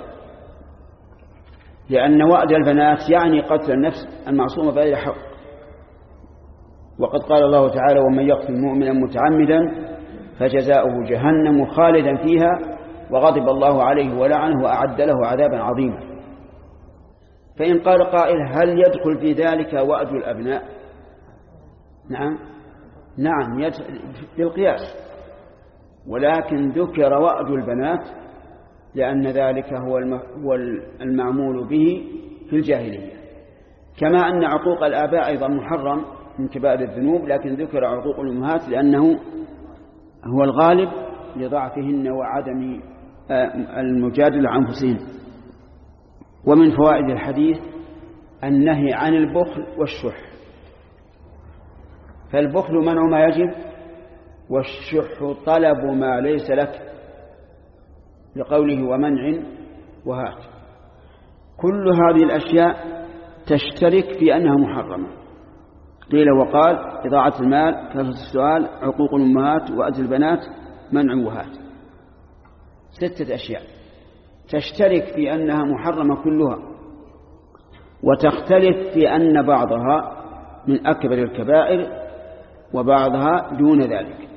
S1: لأن وأد البنات يعني قتل النفس المعصومة بغير حق. وقد قال الله تعالى ومن يقتل مؤمنا متعمدا فجزاؤه جهنم خالدا فيها وغضب الله عليه ولعنه وأعد له عذابا عظيما. فإن قال قائل هل يدخل في ذلك وأد الأبناء؟ نعم نعم يدخل بالقياس، ولكن ذكر وأد البنات لأن ذلك هو المعمول به في الجاهلية، كما أن عقوق الآباء أيضا محرم من كبائر الذنوب، لكن ذكر عقوق الأمهات لأنه هو الغالب لضعفهن وعدم المجادلة عن أنفسهن. ومن فوائد الحديث النهي عن البخل والشح، فالبخل منع ما يجب، والشح طلب ما ليس لك، لقوله ومنع وهات. كل هذه الأشياء تشترك في أنها محرمة. قيل وقال إضاعة المال، كثرة السؤال، عقوق الأمهات، وأذى البنات، منع وهات. ستة أشياء تشترك في أنها محرمة كلها، وتختلف في أن بعضها من أكبر الكبائر وبعضها دون ذلك.